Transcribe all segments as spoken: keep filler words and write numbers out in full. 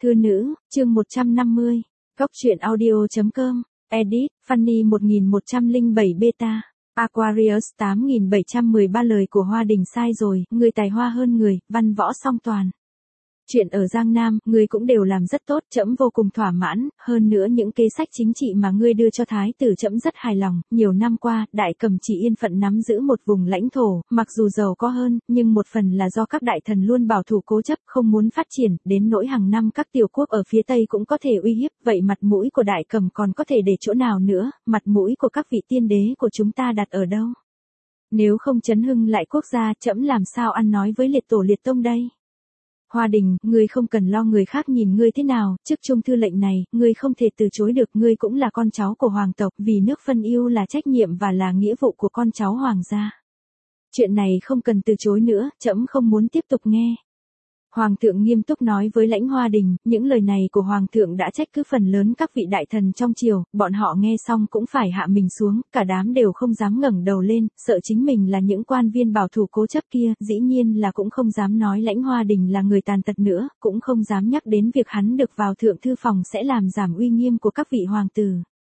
Thư nữ, chương một trăm năm mươi. Góc truyện audio.com. Edit, Fanny một nghìn một trăm lẻ bảy Beta. Aquarius tám nghìn bảy trăm mười ba lời của Hoa Đình sai rồi, người tài hoa hơn người, văn võ song toàn. Chuyện ở Giang Nam, ngươi cũng đều làm rất tốt, trẫm vô cùng thỏa mãn, hơn nữa những kế sách chính trị mà ngươi đưa cho thái tử trẫm rất hài lòng, nhiều năm qua, Đại Cẩm chỉ yên phận nắm giữ một vùng lãnh thổ, mặc dù giàu có hơn, nhưng một phần là do các đại thần luôn bảo thủ cố chấp, không muốn phát triển, đến nỗi hàng năm các tiểu quốc ở phía Tây cũng có thể uy hiếp, vậy mặt mũi của Đại Cẩm còn có thể để chỗ nào nữa, mặt mũi của các vị tiên đế của chúng ta đặt ở đâu? Nếu không chấn hưng lại quốc gia, trẫm làm sao ăn nói với liệt tổ liệt tông đây? Hoa Đình, ngươi không cần lo người khác nhìn ngươi thế nào, chức trung thư lệnh này, ngươi không thể từ chối được, ngươi cũng là con cháu của hoàng tộc, vì nước phân ưu là trách nhiệm và là nghĩa vụ của con cháu hoàng gia. Chuyện này không cần từ chối nữa, trẫm không muốn tiếp tục nghe. Hoàng thượng nghiêm túc nói với Lãnh Hoa Đình, những lời này của Hoàng thượng đã trách cứ phần lớn các vị đại thần trong triều, bọn họ nghe xong cũng phải hạ mình xuống, cả đám đều không dám ngẩng đầu lên, sợ chính mình là những quan viên bảo thủ cố chấp kia, dĩ nhiên là cũng không dám nói Lãnh Hoa Đình là người tàn tật nữa, cũng không dám nhắc đến việc hắn được vào thượng thư phòng sẽ làm giảm uy nghiêm của các vị hoàng tử.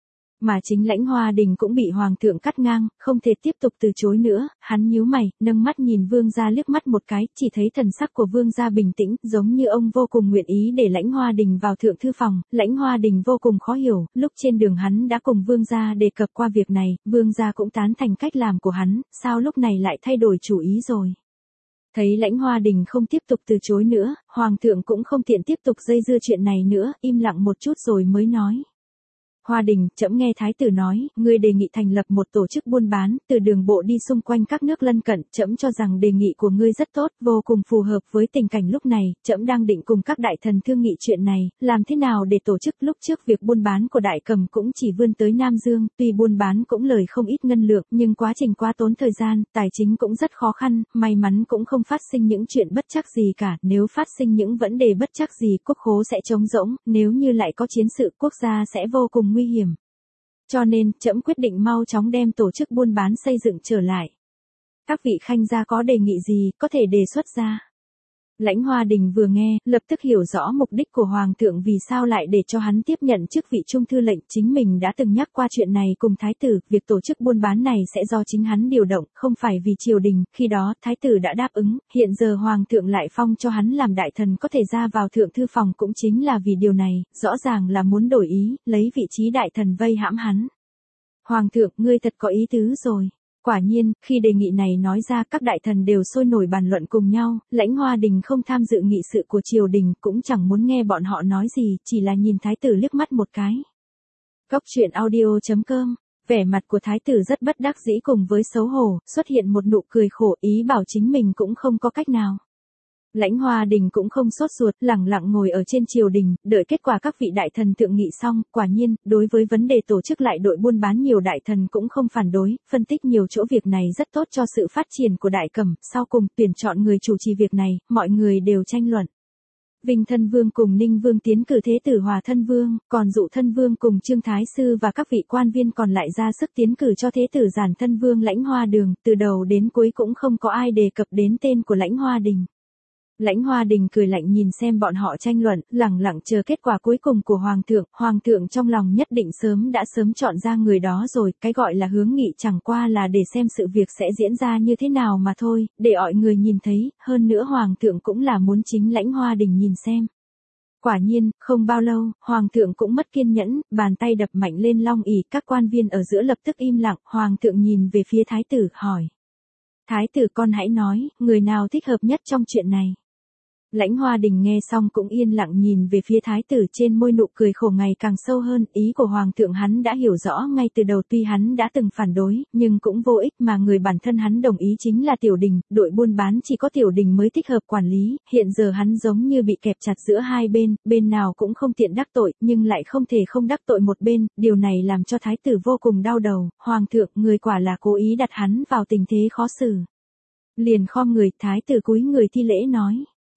Mà chính Lãnh Hoa Đình cũng bị hoàng thượng cắt ngang, không thể tiếp tục từ chối nữa, hắn nhíu mày, nâng mắt nhìn vương gia liếc mắt một cái, chỉ thấy thần sắc của vương gia bình tĩnh, giống như ông vô cùng nguyện ý để Lãnh Hoa Đình vào thượng thư phòng. Lãnh Hoa Đình vô cùng khó hiểu, lúc trên đường hắn đã cùng vương gia đề cập qua việc này, vương gia cũng tán thành cách làm của hắn, sao lúc này lại thay đổi chủ ý rồi? Thấy Lãnh Hoa Đình không tiếp tục từ chối nữa, hoàng thượng cũng không tiện tiếp tục dây dưa chuyện này nữa, im lặng một chút rồi mới nói. Hoa Đình, trẫm nghe thái tử nói, ngươi đề nghị thành lập một tổ chức buôn bán, từ đường bộ đi xung quanh các nước lân cận, trẫm cho rằng đề nghị của ngươi rất tốt, vô cùng phù hợp với tình cảnh lúc này, trẫm đang định cùng các đại thần thương nghị chuyện này, làm thế nào để tổ chức. Lúc trước việc buôn bán của Đại Cẩm cũng chỉ vươn tới Nam Dương, tuy buôn bán cũng lời không ít ngân lượng, nhưng quá trình quá tốn thời gian, tài chính cũng rất khó khăn, may mắn cũng không phát sinh những chuyện bất trắc gì cả, nếu phát sinh những vấn đề bất trắc gì, quốc khố sẽ trống rỗng, nếu như lại có chiến sự, quốc gia sẽ vô cùng nguy hiểm. Cho nên, trẫm quyết định mau chóng đem tổ chức buôn bán xây dựng trở lại. Các vị khanh gia có đề nghị gì, có thể đề xuất ra. Lãnh Hoa Đình vừa nghe, lập tức hiểu rõ mục đích của hoàng thượng vì sao lại để cho hắn tiếp nhận chức vị trung thư lệnh, chính mình đã từng nhắc qua chuyện này cùng thái tử, việc tổ chức buôn bán này sẽ do chính hắn điều động, không phải vì triều đình, khi đó, thái tử đã đáp ứng, hiện giờ hoàng thượng lại phong cho hắn làm đại thần có thể ra vào thượng thư phòng cũng chính là vì điều này, rõ ràng là muốn đổi ý, lấy vị trí đại thần vây hãm hắn. Hoàng thượng, ngươi thật có ý tứ rồi. Quả nhiên, khi đề nghị này nói ra các đại thần đều sôi nổi bàn luận cùng nhau, Lãnh Hoa Đình không tham dự nghị sự của triều đình cũng chẳng muốn nghe bọn họ nói gì, chỉ là nhìn thái tử liếc mắt một cái. Góc truyện audio.com. Vẻ mặt của thái tử rất bất đắc dĩ cùng với xấu hổ, xuất hiện một nụ cười khổ ý bảo chính mình cũng không có cách nào. Lãnh Hoa Đình cũng không sốt ruột, lẳng lặng ngồi ở trên triều đình, đợi kết quả các vị đại thần thượng nghị xong, quả nhiên, đối với vấn đề tổ chức lại đội buôn bán nhiều đại thần cũng không phản đối, phân tích nhiều chỗ việc này rất tốt cho sự phát triển của Đại Cẩm, sau cùng tuyển chọn người chủ trì việc này, mọi người đều tranh luận. Vinh Thân Vương cùng Ninh Vương tiến cử Thế tử Hòa Thân Vương, còn Dụ Thân Vương cùng Trương Thái Sư và các vị quan viên còn lại ra sức tiến cử cho Thế tử Giản Thân Vương Lãnh Hoa Đường, từ đầu đến cuối cũng không có ai đề cập đến tên của Lãnh Hoa Đình. Lãnh Hoa Đình cười lạnh nhìn xem bọn họ tranh luận, lẳng lặng chờ kết quả cuối cùng của Hoàng thượng, Hoàng thượng trong lòng nhất định sớm đã sớm chọn ra người đó rồi, cái gọi là hướng nghị chẳng qua là để xem sự việc sẽ diễn ra như thế nào mà thôi, để mọi người nhìn thấy, hơn nữa Hoàng thượng cũng là muốn chính Lãnh Hoa Đình nhìn xem. Quả nhiên, không bao lâu, Hoàng thượng cũng mất kiên nhẫn, bàn tay đập mạnh lên long ỷ, các quan viên ở giữa lập tức im lặng, Hoàng thượng nhìn về phía thái tử, hỏi. Thái tử con hãy nói, người nào thích hợp nhất trong chuyện này? Lãnh Hoa Đình nghe xong cũng yên lặng nhìn về phía thái tử, trên môi nụ cười khổ ngày càng sâu hơn, ý của hoàng thượng hắn đã hiểu rõ ngay từ đầu, tuy hắn đã từng phản đối, nhưng cũng vô ích mà người bản thân hắn đồng ý chính là Tiểu Đình, đội buôn bán chỉ có Tiểu Đình mới thích hợp quản lý, hiện giờ hắn giống như bị kẹp chặt giữa hai bên, bên nào cũng không tiện đắc tội, nhưng lại không thể không đắc tội một bên, điều này làm cho thái tử vô cùng đau đầu, hoàng thượng, người quả là cố ý đặt hắn vào tình thế khó xử. Liền khom người, thái tử cúi người thi lễ nói.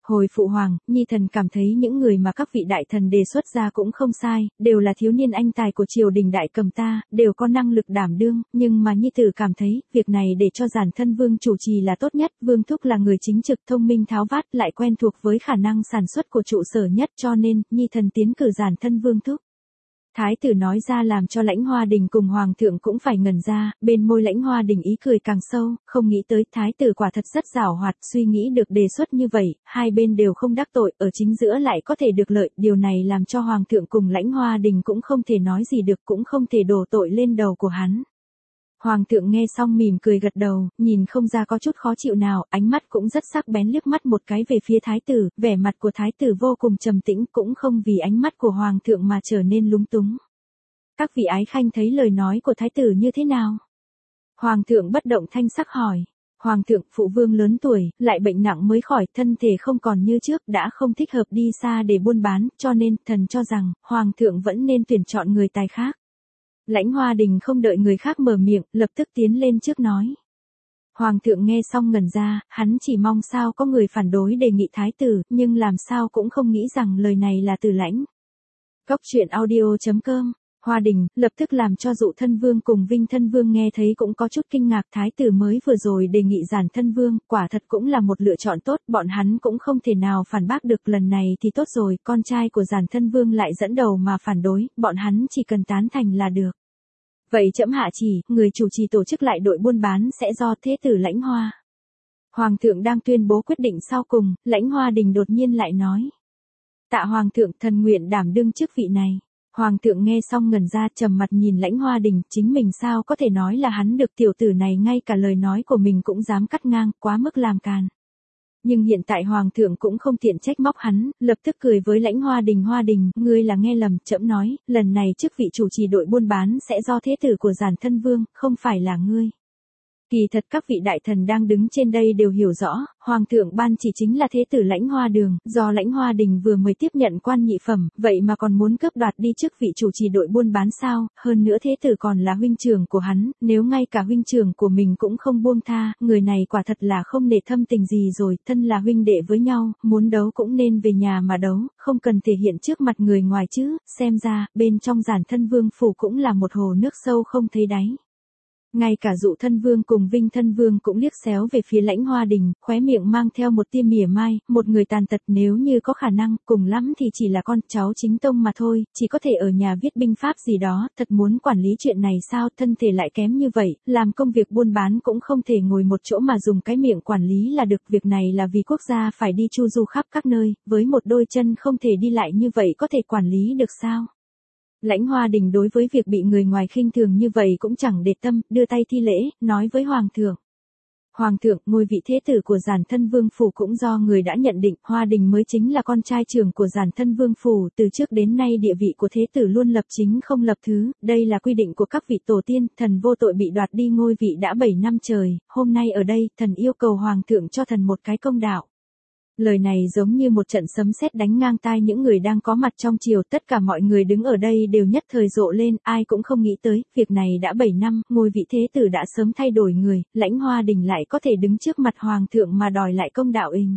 Hồi phụ hoàng, nhi thần cảm thấy những người mà các vị đại thần đề xuất ra cũng không sai, đều là thiếu niên anh tài của triều đình đại cầm ta, đều có năng lực đảm đương, nhưng mà nhi tử cảm thấy, việc này để cho Giản Thân Vương chủ trì là tốt nhất, Vương thúc là người chính trực thông minh tháo vát, lại quen thuộc với khả năng sản xuất của trụ sở nhất, cho nên, nhi thần tiến cử Giản Thân Vương thúc. Thái tử nói ra làm cho Lãnh Hoa Đình cùng hoàng thượng cũng phải ngẩn ra, bên môi Lãnh Hoa Đình ý cười càng sâu, không nghĩ tới thái tử quả thật rất giàu hoạt, suy nghĩ được đề xuất như vậy, hai bên đều không đắc tội, ở chính giữa lại có thể được lợi, điều này làm cho hoàng thượng cùng Lãnh Hoa Đình cũng không thể nói gì được, cũng không thể đổ tội lên đầu của hắn. Hoàng thượng nghe xong mỉm cười gật đầu, nhìn không ra có chút khó chịu nào, ánh mắt cũng rất sắc bén liếc mắt một cái về phía thái tử, vẻ mặt của thái tử vô cùng trầm tĩnh, cũng không vì ánh mắt của hoàng thượng mà trở nên lúng túng. Các vị ái khanh thấy lời nói của thái tử như thế nào? Hoàng thượng bất động thanh sắc hỏi. Hoàng thượng, phụ vương lớn tuổi, lại bệnh nặng mới khỏi, thân thể không còn như trước, đã không thích hợp đi xa để buôn bán, cho nên, thần cho rằng, hoàng thượng vẫn nên tuyển chọn người tài khác. Lãnh Hoa Đình không đợi người khác mở miệng, lập tức tiến lên trước nói. Hoàng thượng nghe xong ngẩn ra, hắn chỉ mong sao có người phản đối đề nghị thái tử, nhưng làm sao cũng không nghĩ rằng lời này là từ Lãnh. Cốc truyện audio chấm com. Hoa Đình, lập tức làm cho Dụ Thân Vương cùng Vinh Thân Vương nghe thấy cũng có chút kinh ngạc, thái tử mới vừa rồi đề nghị Giản Thân Vương, quả thật cũng là một lựa chọn tốt, bọn hắn cũng không thể nào phản bác được, lần này thì tốt rồi, con trai của Giản Thân Vương lại dẫn đầu mà phản đối, bọn hắn chỉ cần tán thành là được. Vậy trẫm hạ chỉ, người chủ trì tổ chức lại đội buôn bán sẽ do thế tử Lãnh Hoa. Hoàng thượng đang tuyên bố quyết định sau cùng, Lãnh Hoa Đình đột nhiên lại nói. Tạ hoàng thượng, thần nguyện đảm đương chức vị này. Hoàng thượng nghe xong ngẩn ra, trầm mặt nhìn Lãnh Hoa Đình, chính mình sao có thể nói là hắn được, tiểu tử này ngay cả lời nói của mình cũng dám cắt ngang, quá mức làm càn. Nhưng hiện tại hoàng thượng cũng không tiện trách móc hắn, lập tức cười với Lãnh Hoa Đình. Hoa Đình, ngươi là nghe lầm, trẫm nói, lần này chức vị chủ trì đội buôn bán sẽ do thế tử của Giản Thân Vương, không phải là ngươi. Kỳ thật các vị đại thần đang đứng trên đây đều hiểu rõ, hoàng thượng ban chỉ chính là thế tử Lãnh Hoa Đường, do Lãnh Hoa Đình vừa mới tiếp nhận quan nhị phẩm, vậy mà còn muốn cướp đoạt đi chức vị chủ trì đội buôn bán sao, hơn nữa thế tử còn là huynh trưởng của hắn, nếu ngay cả huynh trưởng của mình cũng không buông tha, người này quả thật là không nể thâm tình gì rồi, thân là huynh đệ với nhau, muốn đấu cũng nên về nhà mà đấu, không cần thể hiện trước mặt người ngoài chứ, xem ra, bên trong Giản Thân Vương phủ cũng là một hồ nước sâu không thấy đáy. Ngay cả Dụ Thân Vương cùng Vinh Thân Vương cũng liếc xéo về phía Lãnh Hoa Đình, khóe miệng mang theo một tia mỉa mai, một người tàn tật nếu như có khả năng, cùng lắm thì chỉ là con cháu chính tông mà thôi, chỉ có thể ở nhà viết binh pháp gì đó, thật muốn quản lý chuyện này sao, thân thể lại kém như vậy, làm công việc buôn bán cũng không thể ngồi một chỗ mà dùng cái miệng quản lý là được, việc này là vì quốc gia phải đi chu du khắp các nơi, với một đôi chân không thể đi lại như vậy có thể quản lý được sao? Lãnh Hoa Đình đối với việc bị người ngoài khinh thường như vậy cũng chẳng để tâm, đưa tay thi lễ, nói với Hoàng thượng. Hoàng thượng, ngôi vị thế tử của Giản Thân Vương phủ cũng do người đã nhận định, Hoa Đình mới chính là con trai trưởng của Giản Thân Vương phủ, từ trước đến nay địa vị của thế tử luôn lập chính không lập thứ, đây là quy định của các vị tổ tiên, thần vô tội bị đoạt đi ngôi vị đã bảy năm trời, hôm nay ở đây, thần yêu cầu Hoàng thượng cho thần một cái công đạo. Lời này giống như một trận sấm sét đánh ngang tai những người đang có mặt trong triều, tất cả mọi người đứng ở đây đều nhất thời rộ lên, ai cũng không nghĩ tới, việc này đã bảy năm, ngôi vị thế tử đã sớm thay đổi người, Lãnh Hoa Đình lại có thể đứng trước mặt hoàng thượng mà đòi lại công đạo ình.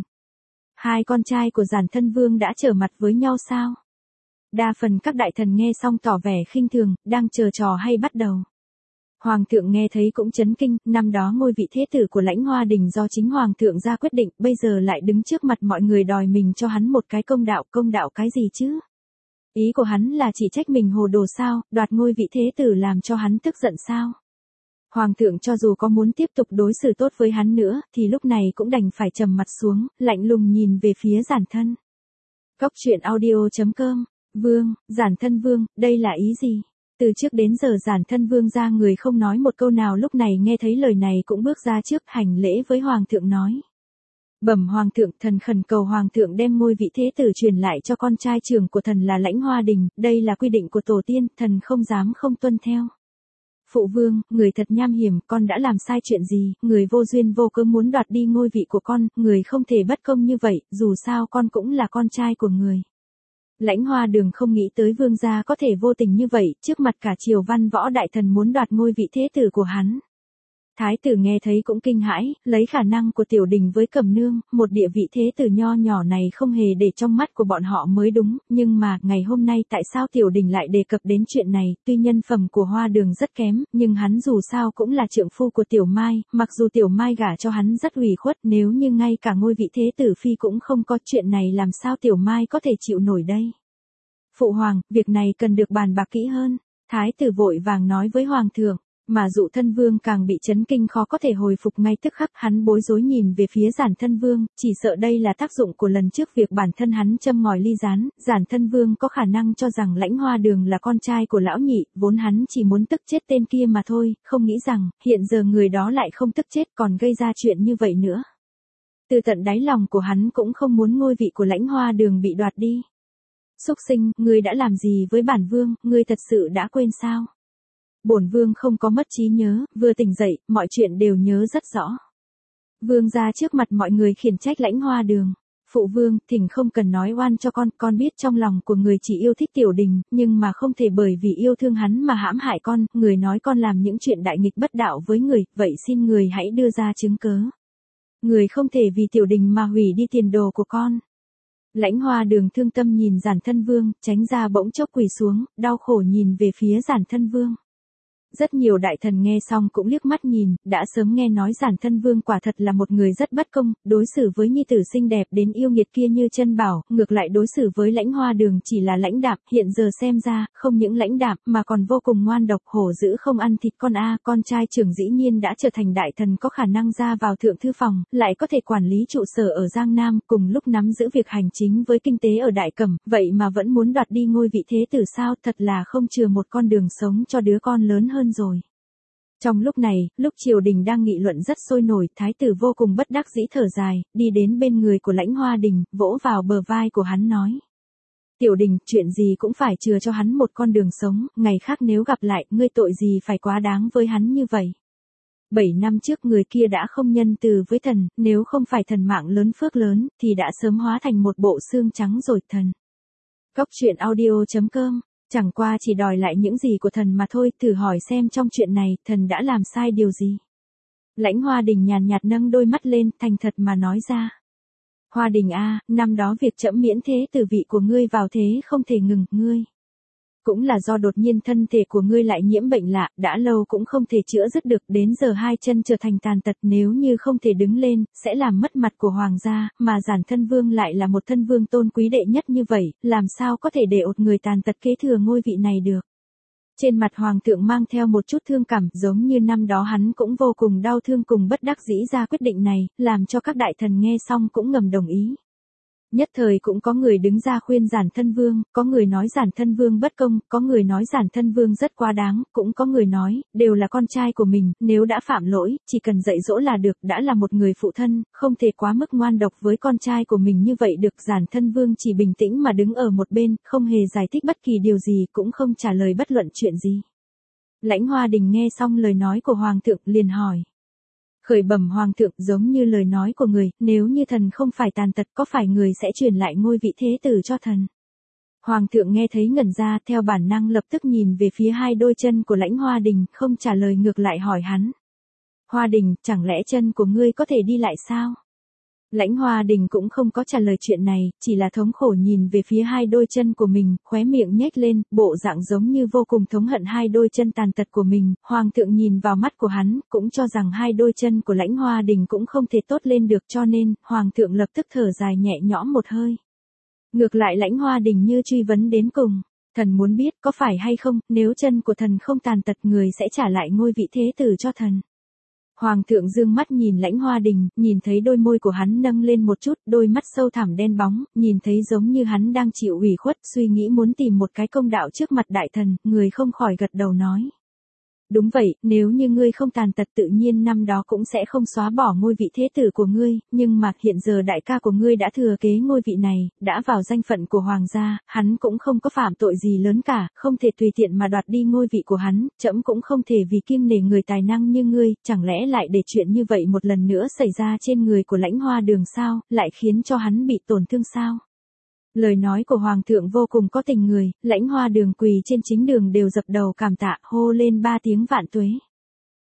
Hai con trai của Giản Thân Vương đã trở mặt với nhau sao? Đa phần các đại thần nghe xong tỏ vẻ khinh thường, đang chờ trò hay bắt đầu. Hoàng thượng nghe thấy cũng chấn kinh, năm đó ngôi vị thế tử của Lãnh Hoa Đình do chính hoàng thượng ra quyết định, bây giờ lại đứng trước mặt mọi người đòi mình cho hắn một cái công đạo, công đạo cái gì chứ? Ý của hắn là chỉ trách mình hồ đồ sao, đoạt ngôi vị thế tử làm cho hắn tức giận sao? Hoàng thượng cho dù có muốn tiếp tục đối xử tốt với hắn nữa, thì lúc này cũng đành phải trầm mặt xuống, lạnh lùng nhìn về phía Giản Thân. Cốc truyện audio chấm com, Vương, Giản Thân Vương, đây là ý gì? Từ trước đến giờ Giản Thân Vương ra người không nói một câu nào, lúc này nghe thấy lời này cũng bước ra trước hành lễ với Hoàng thượng nói. Bẩm Hoàng thượng, thần khẩn cầu Hoàng thượng đem ngôi vị thế tử truyền lại cho con trai trưởng của thần là Lãnh Hoa Đình, đây là quy định của tổ tiên, thần không dám không tuân theo. Phụ vương, người thật nham hiểm, con đã làm sai chuyện gì, người vô duyên vô cớ muốn đoạt đi ngôi vị của con, người không thể bất công như vậy, dù sao con cũng là con trai của người. Lãnh Hoa Đường không nghĩ tới vương gia có thể vô tình như vậy, trước mặt cả triều văn võ đại thần muốn đoạt ngôi vị thế tử của hắn. Thái tử nghe thấy cũng kinh hãi, lấy khả năng của Tiểu Đình với Cẩm Nương, một địa vị thế tử nho nhỏ này không hề để trong mắt của bọn họ mới đúng, nhưng mà, ngày hôm nay tại sao Tiểu Đình lại đề cập đến chuyện này, tuy nhân phẩm của Hoa Đường rất kém, nhưng hắn dù sao cũng là trượng phu của Tiểu Mai, mặc dù Tiểu Mai gả cho hắn rất ủy khuất, nếu như ngay cả ngôi vị thế tử phi cũng không có, chuyện này làm sao Tiểu Mai có thể chịu nổi đây. Phụ hoàng, việc này cần được bàn bạc kỹ hơn, Thái tử vội vàng nói với Hoàng thượng. Mà Dụ Thân Vương càng bị chấn kinh khó có thể hồi phục ngay tức khắc, hắn bối rối nhìn về phía Giản Thân Vương, chỉ sợ đây là tác dụng của lần trước việc bản thân hắn châm ngòi ly gián, Giản Thân Vương có khả năng cho rằng Lãnh Hoa Đường là con trai của lão nhị, vốn hắn chỉ muốn tức chết tên kia mà thôi, không nghĩ rằng, hiện giờ người đó lại không tức chết còn gây ra chuyện như vậy nữa. Từ tận đáy lòng của hắn cũng không muốn ngôi vị của Lãnh Hoa Đường bị đoạt đi. Súc sinh, ngươi đã làm gì với bản vương, ngươi thật sự đã quên sao? Bổn vương không có mất trí nhớ, vừa tỉnh dậy, mọi chuyện đều nhớ rất rõ. Vương ra trước mặt mọi người khiển trách Lãnh Hoa Đường. Phụ vương, thỉnh không cần nói oan cho con, con biết trong lòng của người chỉ yêu thích Tiểu Đình, nhưng mà không thể bởi vì yêu thương hắn mà hãm hại con, người nói con làm những chuyện đại nghịch bất đạo với người, vậy xin người hãy đưa ra chứng cớ. Người không thể vì Tiểu Đình mà hủy đi tiền đồ của con. Lãnh Hoa Đường thương tâm nhìn Giản Thân Vương, tránh ra bỗng chốc quỳ xuống, đau khổ nhìn về phía Giản Thân Vương. Rất nhiều đại thần nghe xong cũng liếc mắt nhìn, đã sớm nghe nói Giản Thân Vương quả thật là một người rất bất công, đối xử với nhi tử xinh đẹp đến yêu nghiệt kia như chân bảo, ngược lại đối xử với Lãnh Hoa Đường chỉ là lãnh đạm, hiện giờ xem ra, không những lãnh đạm mà còn vô cùng ngoan độc, hổ dữ không ăn thịt con a, con trai trưởng dĩ nhiên đã trở thành đại thần có khả năng ra vào thượng thư phòng, lại có thể quản lý trụ sở ở Giang Nam, cùng lúc nắm giữ việc hành chính với kinh tế ở Đại Cẩm, vậy mà vẫn muốn đoạt đi ngôi vị thế tử sao, thật là không chừa một con đường sống cho đứa con lớn hơn rồi. Trong lúc này, lúc triều đình đang nghị luận rất sôi nổi, thái tử vô cùng bất đắc dĩ thở dài, đi đến bên người của Lãnh Hoa Đình, vỗ vào bờ vai của hắn nói. Tiểu Đình, chuyện gì cũng phải chừa cho hắn một con đường sống, ngày khác nếu gặp lại, ngươi tội gì phải quá đáng với hắn như vậy. Bảy năm trước người kia đã không nhân từ với thần, nếu không phải thần mạng lớn phước lớn, thì đã sớm hóa thành một bộ xương trắng rồi thần. Cốc truyện audio chấm com Chẳng qua chỉ đòi lại những gì của thần mà thôi, thử hỏi xem trong chuyện này, thần đã làm sai điều gì. Lãnh Hoa Đình nhàn nhạt nâng đôi mắt lên, thành thật mà nói ra. Hoa Đình a, năm đó việc trẫm miễn thế từ vị của ngươi vào thế không thể ngừng, ngươi. Cũng là do đột nhiên thân thể của ngươi lại nhiễm bệnh lạ, đã lâu cũng không thể chữa dứt được, đến giờ hai chân trở thành tàn tật, nếu như không thể đứng lên, sẽ làm mất mặt của hoàng gia, mà Giản Thân Vương lại là một thân vương tôn quý đệ nhất như vậy, làm sao có thể để ột người tàn tật kế thừa ngôi vị này được. Trên mặt hoàng thượng mang theo một chút thương cảm, giống như năm đó hắn cũng vô cùng đau thương cùng bất đắc dĩ ra quyết định này, làm cho các đại thần nghe xong cũng ngầm đồng ý. Nhất thời cũng có người đứng ra khuyên Giản Thân Vương, có người nói Giản Thân Vương bất công, có người nói Giản Thân Vương rất quá đáng, cũng có người nói, đều là con trai của mình, nếu đã phạm lỗi, chỉ cần dạy dỗ là được, đã là một người phụ thân, không thể quá mức ngoan độc với con trai của mình như vậy được. Giản Thân Vương chỉ bình tĩnh mà đứng ở một bên, không hề giải thích bất kỳ điều gì, cũng không trả lời bất luận chuyện gì. Lãnh Hoa Đình nghe xong lời nói của Hoàng thượng, liền hỏi. Khởi bẩm Hoàng thượng, giống như lời nói của người, nếu như thần không phải tàn tật, có phải người sẽ truyền lại ngôi vị thế tử cho thần? Hoàng thượng nghe thấy ngẩn ra, theo bản năng lập tức nhìn về phía hai đôi chân của Lãnh Hoa Đình, không trả lời ngược lại hỏi hắn. Hoa Đình, chẳng lẽ chân của ngươi có thể đi lại sao? Lãnh Hoa Đình cũng không có trả lời chuyện này, chỉ là thống khổ nhìn về phía hai đôi chân của mình, khóe miệng nhếch lên, bộ dạng giống như vô cùng thống hận hai đôi chân tàn tật của mình. Hoàng thượng nhìn vào mắt của hắn, cũng cho rằng hai đôi chân của Lãnh Hoa Đình cũng không thể tốt lên được, cho nên, Hoàng thượng lập tức thở dài nhẹ nhõm một hơi. Ngược lại Lãnh Hoa Đình như truy vấn đến cùng. Thần muốn biết, có phải hay không, nếu chân của thần không tàn tật, người sẽ trả lại ngôi vị thế tử cho thần. Hoàng thượng dương mắt nhìn Lãnh Hoa Đình, nhìn thấy đôi môi của hắn nâng lên một chút, đôi mắt sâu thẳm đen bóng, nhìn thấy giống như hắn đang chịu ủy khuất, suy nghĩ muốn tìm một cái công đạo trước mặt đại thần, người không khỏi gật đầu nói. Đúng vậy, nếu như ngươi không tàn tật tự nhiên năm đó cũng sẽ không xóa bỏ ngôi vị thế tử của ngươi, nhưng mà hiện giờ đại ca của ngươi đã thừa kế ngôi vị này, đã vào danh phận của hoàng gia, hắn cũng không có phạm tội gì lớn cả, không thể tùy tiện mà đoạt đi ngôi vị của hắn, trẫm cũng không thể vì kiêng nể người tài năng như ngươi, chẳng lẽ lại để chuyện như vậy một lần nữa xảy ra trên người của Lãnh Hoa Đường sao, lại khiến cho hắn bị tổn thương sao? Lời nói của Hoàng thượng vô cùng có tình người, Lãnh Hoa Đường quỳ trên chính đường đều dập đầu cảm tạ, hô lên ba tiếng vạn tuế.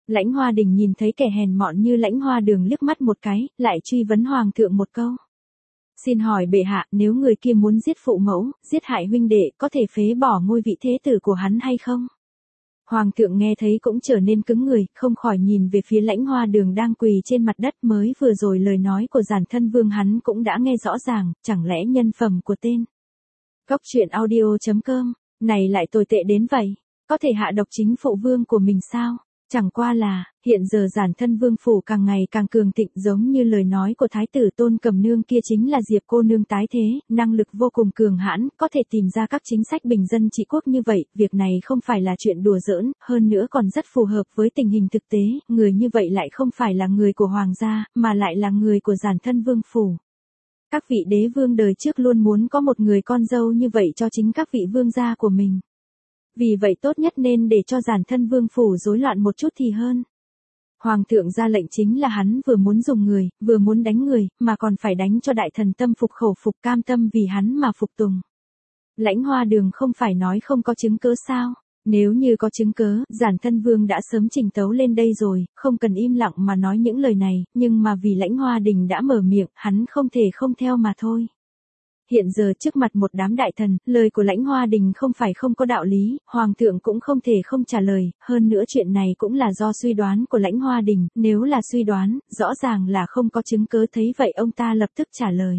Lãnh Hoa Đình nhìn thấy kẻ hèn mọn như Lãnh Hoa Đường liếc mắt một cái, lại truy vấn hoàng thượng một câu. Xin hỏi bệ hạ, nếu người kia muốn giết phụ mẫu, giết hại huynh đệ, có thể phế bỏ ngôi vị thế tử của hắn hay không? Hoàng thượng nghe thấy cũng trở nên cứng người, không khỏi nhìn về phía Lãnh Hoa Đường đang quỳ trên mặt đất. Mới vừa rồi lời nói của Giản Thân Vương hắn cũng đã nghe rõ ràng, chẳng lẽ nhân phẩm của tên Cốc truyện audio chấm com này lại tồi tệ đến vậy, có thể hạ độc chính phụ vương của mình sao? Chẳng qua là, hiện giờ Giản Thân Vương phủ càng ngày càng cường thịnh, giống như lời nói của Thái tử Tôn Cẩm Nương kia chính là Diệp cô nương tái thế, năng lực vô cùng cường hãn, có thể tìm ra các chính sách bình dân trị quốc như vậy, việc này không phải là chuyện đùa giỡn, hơn nữa còn rất phù hợp với tình hình thực tế, người như vậy lại không phải là người của hoàng gia, mà lại là người của Giản Thân Vương phủ. Các vị đế vương đời trước luôn muốn có một người con dâu như vậy cho chính các vị vương gia của mình. Vì vậy tốt nhất nên để cho Giản Thân Vương phủ rối loạn một chút thì hơn. Hoàng thượng ra lệnh chính là hắn vừa muốn dùng người, vừa muốn đánh người, mà còn phải đánh cho đại thần tâm phục khẩu phục cam tâm vì hắn mà phục tùng. Lãnh Hoa Đường không phải nói không có chứng cớ sao? Nếu như có chứng cớ, Giản Thân Vương đã sớm trình tấu lên đây rồi, không cần im lặng mà nói những lời này, nhưng mà vì Lãnh Hoa Đình đã mở miệng, hắn không thể không theo mà thôi. Hiện giờ trước mặt một đám đại thần, lời của Lãnh Hoa Đình không phải không có đạo lý, hoàng thượng cũng không thể không trả lời, hơn nữa chuyện này cũng là do suy đoán của Lãnh Hoa Đình, nếu là suy đoán, rõ ràng là không có chứng cớ, thấy vậy ông ta lập tức trả lời.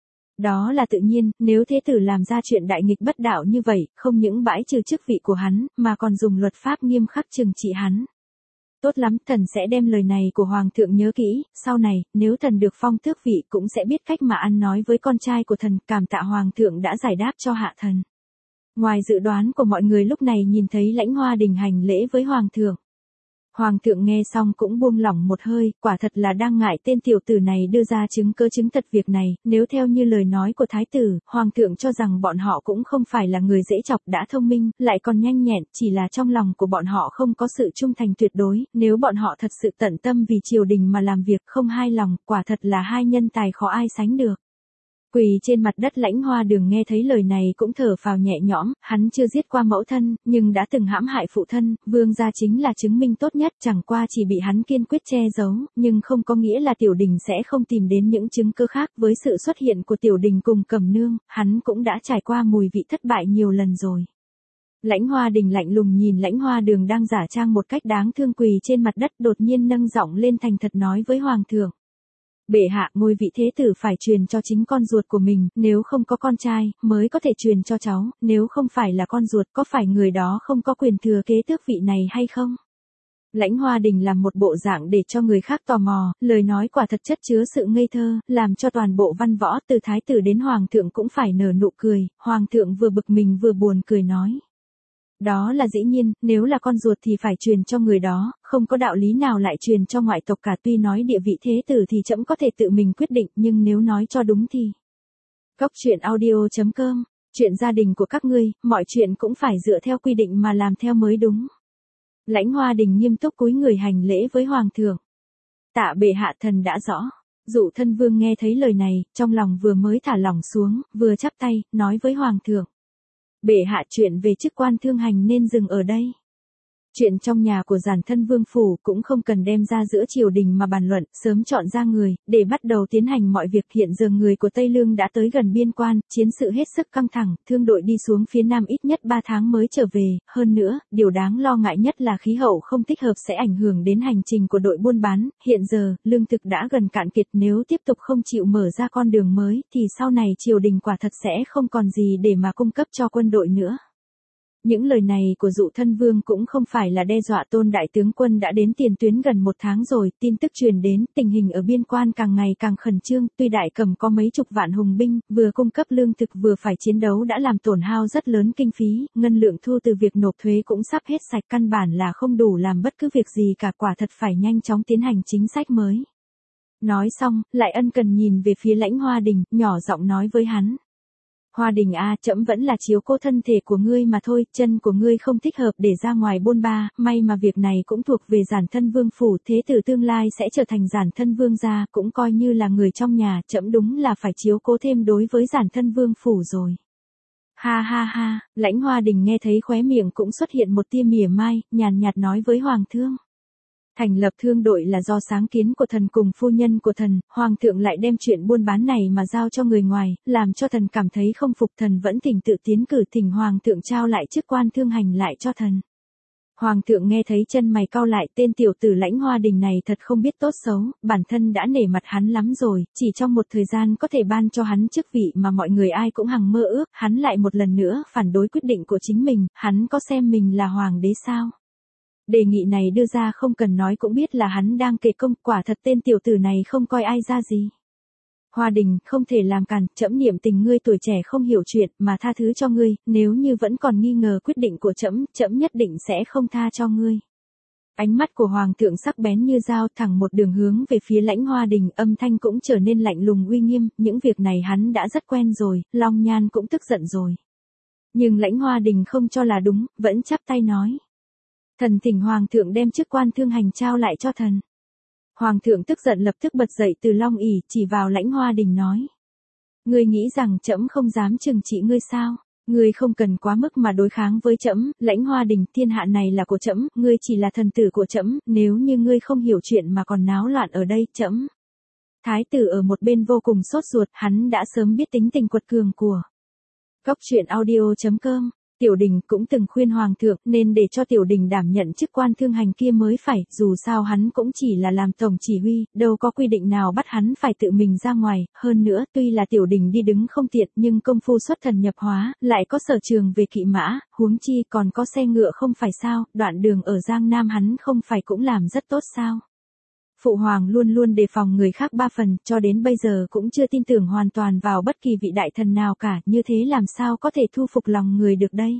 Đó là tự nhiên, nếu thế tử làm ra chuyện đại nghịch bất đạo như vậy, không những bãi trừ chức vị của hắn, mà còn dùng luật pháp nghiêm khắc trừng trị hắn. Tốt lắm, thần sẽ đem lời này của hoàng thượng nhớ kỹ, sau này, nếu thần được phong tước vị cũng sẽ biết cách mà ăn nói với con trai của thần, cảm tạ hoàng thượng đã giải đáp cho hạ thần. Ngoài dự đoán của mọi người lúc này nhìn thấy Lãnh Hoa Đình hành lễ với hoàng thượng. Hoàng thượng nghe xong cũng buông lỏng một hơi, quả thật là đang ngại tên tiểu tử này đưa ra chứng cơ chứng thật việc này, nếu theo như lời nói của thái tử, hoàng thượng cho rằng bọn họ cũng không phải là người dễ chọc, đã thông minh, lại còn nhanh nhẹn, chỉ là trong lòng của bọn họ không có sự trung thành tuyệt đối, nếu bọn họ thật sự tận tâm vì triều đình mà làm việc không hai lòng, quả thật là hai nhân tài khó ai sánh được. Quỳ trên mặt đất Lãnh Hoa Đường nghe thấy lời này cũng thở phào nhẹ nhõm, hắn chưa giết qua mẫu thân, nhưng đã từng hãm hại phụ thân, vương gia chính là chứng minh tốt nhất, chẳng qua chỉ bị hắn kiên quyết che giấu, nhưng không có nghĩa là tiểu đình sẽ không tìm đến những chứng cứ khác. Với sự xuất hiện của tiểu đình cùng Cẩm Nương, hắn cũng đã trải qua mùi vị thất bại nhiều lần rồi. Lãnh Hoa Đình lạnh lùng nhìn Lãnh Hoa Đường đang giả trang một cách đáng thương quỳ trên mặt đất, đột nhiên nâng giọng lên thành thật nói với hoàng thượng. Bệ hạ, ngôi vị thế tử phải truyền cho chính con ruột của mình, nếu không có con trai, mới có thể truyền cho cháu, nếu không phải là con ruột, có phải người đó không có quyền thừa kế tước vị này hay không? Lãnh Hoa Đình làm một bộ dạng để cho người khác tò mò, lời nói quả thật chất chứa sự ngây thơ, làm cho toàn bộ văn võ từ thái tử đến hoàng thượng cũng phải nở nụ cười, hoàng thượng vừa bực mình vừa buồn cười nói. Đó là dĩ nhiên, nếu là con ruột thì phải truyền cho người đó, không có đạo lý nào lại truyền cho ngoại tộc cả, tuy nói địa vị thế tử thì trẫm có thể tự mình quyết định, nhưng nếu nói cho đúng thì. Cốc truyện audio chấm com, chuyện gia đình của các ngươi, mọi chuyện cũng phải dựa theo quy định mà làm theo mới đúng. Lãnh Hoa Đình nghiêm túc cúi người hành lễ với hoàng thượng. Tạ bệ hạ, thần đã rõ. Dụ Thân Vương nghe thấy lời này, trong lòng vừa mới thả lỏng xuống, vừa chắp tay, nói với hoàng thượng. Bệ hạ, chuyện về chức quan thương hành nên dừng ở đây. Chuyện trong nhà của Giản Thân Vương phủ cũng không cần đem ra giữa triều đình mà bàn luận, sớm chọn ra người, để bắt đầu tiến hành mọi việc. Hiện giờ người của Tây Lương đã tới gần biên quan, chiến sự hết sức căng thẳng, thương đội đi xuống phía nam ít nhất ba tháng mới trở về, hơn nữa, điều đáng lo ngại nhất là khí hậu không thích hợp sẽ ảnh hưởng đến hành trình của đội buôn bán, hiện giờ, lương thực đã gần cạn kiệt, nếu tiếp tục không chịu mở ra con đường mới, thì sau này triều đình quả thật sẽ không còn gì để mà cung cấp cho quân đội nữa. Những lời này của Dụ Thân Vương cũng không phải là đe dọa. Tôn đại tướng quân đã đến tiền tuyến gần một tháng rồi, tin tức truyền đến, tình hình ở biên quan càng ngày càng khẩn trương, tuy Đại Cẩm có mấy chục vạn hùng binh, vừa cung cấp lương thực vừa phải chiến đấu đã làm tổn hao rất lớn kinh phí, ngân lượng thu từ việc nộp thuế cũng sắp hết sạch, căn bản là không đủ làm bất cứ việc gì cả, quả thật phải nhanh chóng tiến hành chính sách mới. Nói xong, lại ân cần nhìn về phía Lãnh Hoa Đình, nhỏ giọng nói với hắn. Hoa Đình a, trẫm vẫn là chiếu cố thân thể của ngươi mà thôi, chân của ngươi không thích hợp để ra ngoài bôn ba, may mà việc này cũng thuộc về Giản Thân Vương phủ, thế tử tương lai sẽ trở thành Giản Thân Vương gia, cũng coi như là người trong nhà, trẫm đúng là phải chiếu cố thêm đối với Giản Thân Vương phủ rồi. Ha ha ha, Lãnh Hoa Đình nghe thấy khóe miệng cũng xuất hiện một tia mỉa mai, nhàn nhạt nói với hoàng thượng. Thành lập thương đội là do sáng kiến của thần cùng phu nhân của thần, hoàng thượng lại đem chuyện buôn bán này mà giao cho người ngoài, làm cho thần cảm thấy không phục. Thần vẫn thỉnh tự tiến cử, thỉnh hoàng thượng trao lại chức quan thương hành lại cho thần. Hoàng thượng nghe thấy chân mày cau lại, tên tiểu tử Lãnh Hoa Đình này thật không biết tốt xấu, bản thân đã nể mặt hắn lắm rồi, chỉ trong một thời gian có thể ban cho hắn chức vị mà mọi người ai cũng hằng mơ ước, hắn lại một lần nữa phản đối quyết định của chính mình, hắn có xem mình là hoàng đế sao? Đề nghị này đưa ra không cần nói cũng biết là hắn đang kể công, quả thật tên tiểu tử này không coi ai ra gì. Hoa Đình, không thể làm cản, trẫm niệm tình ngươi tuổi trẻ không hiểu chuyện, mà tha thứ cho ngươi, nếu như vẫn còn nghi ngờ quyết định của trẫm, trẫm nhất định sẽ không tha cho ngươi. Ánh mắt của hoàng thượng sắc bén như dao, thẳng một đường hướng về phía Lãnh Hoa Đình, âm thanh cũng trở nên lạnh lùng uy nghiêm, những việc này hắn đã rất quen rồi, Long Nhan cũng tức giận rồi. Nhưng Lãnh Hoa Đình không cho là đúng, vẫn chắp tay nói. Thần thỉnh hoàng thượng đem chức quan thương hành trao lại cho thần. Hoàng thượng tức giận lập tức bật dậy từ long ỷ, chỉ vào Lãnh Hoa Đình nói. Ngươi nghĩ rằng trẫm không dám trừng trị ngươi sao? Ngươi không cần quá mức mà đối kháng với trẫm, Lãnh Hoa Đình, thiên hạ này là của trẫm, ngươi chỉ là thần tử của trẫm, nếu như ngươi không hiểu chuyện mà còn náo loạn ở đây, trẫm. Thái tử ở một bên vô cùng sốt ruột, hắn đã sớm biết tính tình quật cường của Góc truyện audio chấm com. Tiểu Đình cũng từng khuyên hoàng thượng nên để cho Tiểu Đình đảm nhận chức quan thương hành kia mới phải, dù sao hắn cũng chỉ là làm tổng chỉ huy, đâu có quy định nào bắt hắn phải tự mình ra ngoài, hơn nữa tuy là Tiểu Đình đi đứng không tiện nhưng công phu xuất thần nhập hóa, lại có sở trường về kỵ mã, huống chi còn có xe ngựa không phải sao, đoạn đường ở Giang Nam hắn không phải cũng làm rất tốt sao. Phụ hoàng luôn luôn đề phòng người khác ba phần, cho đến bây giờ cũng chưa tin tưởng hoàn toàn vào bất kỳ vị đại thần nào cả, như thế làm sao có thể thu phục lòng người được đây.